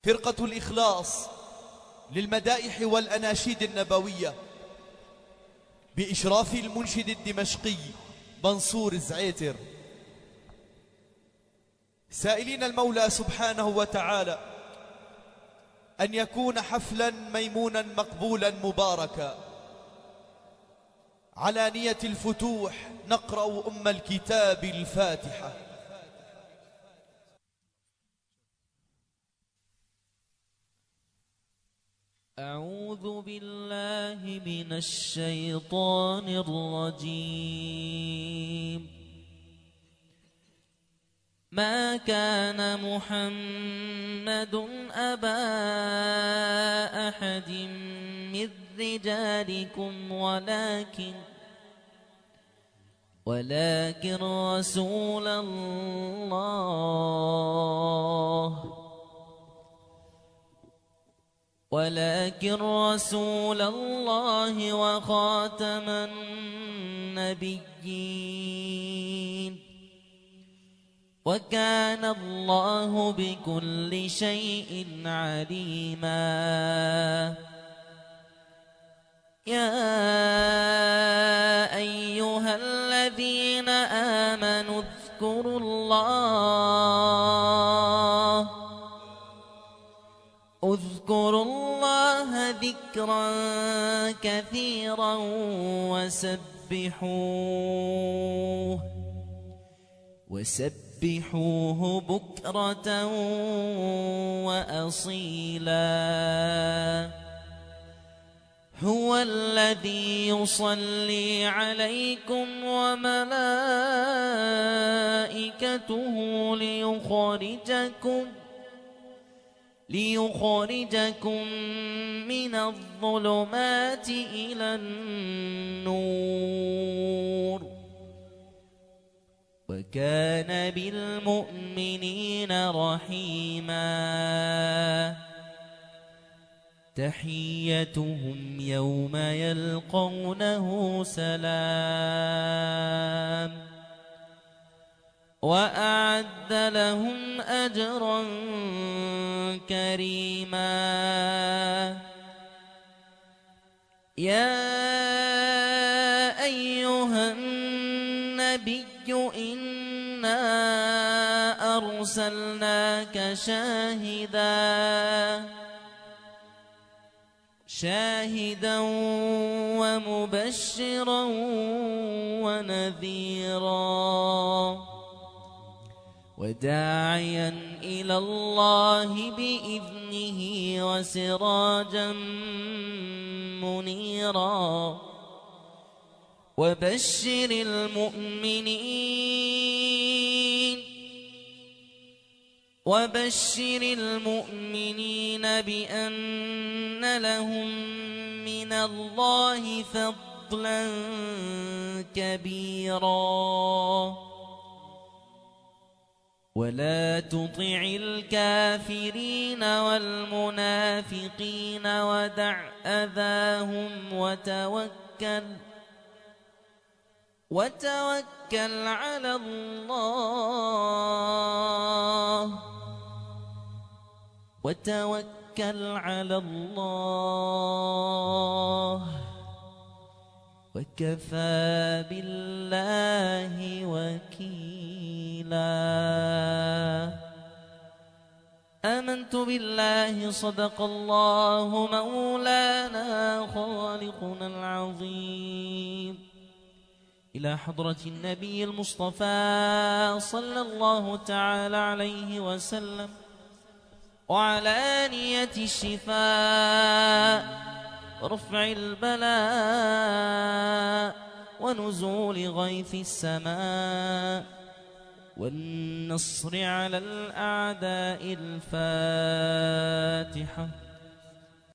فرقة الإخلاص للمدائح والأناشيد النبوية بإشراف المنشد الدمشقي منصور الزعيتر، سائلين المولى سبحانه وتعالى أن يكون حفلا ميمونا مقبولا مباركا. على نية الفتوح نقرأ أم الكتاب الفاتحة. أعوذ بالله من الشيطان الرجيم. ما كان محمد أبا أحد من رجالكم ولكن رسول الله وخاتم النبيين، وكان الله بكل شيء عليما. يا أيها الذين آمنوا اذكروا الله ذكرا كثيرا وسبحوه بكرة وأصيلا. هو الذي يصلي عليكم وملائكته ليخرجكم من الظلمات إلى النور، وكان بالمؤمنين رحيما. تحيتهم يوم يلقونه سلام، وأعد لهم أجرا كريما. يا أيها النبي إنا أرسلناك شاهدا ومبشرا ونذيرا، وداعيا إلى الله بإذنه وسراجا منيرا. وبشر المؤمنين بأن لهم من الله فضلا كبيرا. ولا تطع الكافرين والمنافقين ودع أذاهم وتوكل على الله وكفى بالله وكيلا. آمنت بالله صدق الله مولانا خالقنا العظيم. إلى حضرة النبي المصطفى صلى الله تعالى عليه وسلم، وعلى نية الشفاء ورفع البلاء ونزول غيث السماء والنصر على الأعداء. الفاتحة.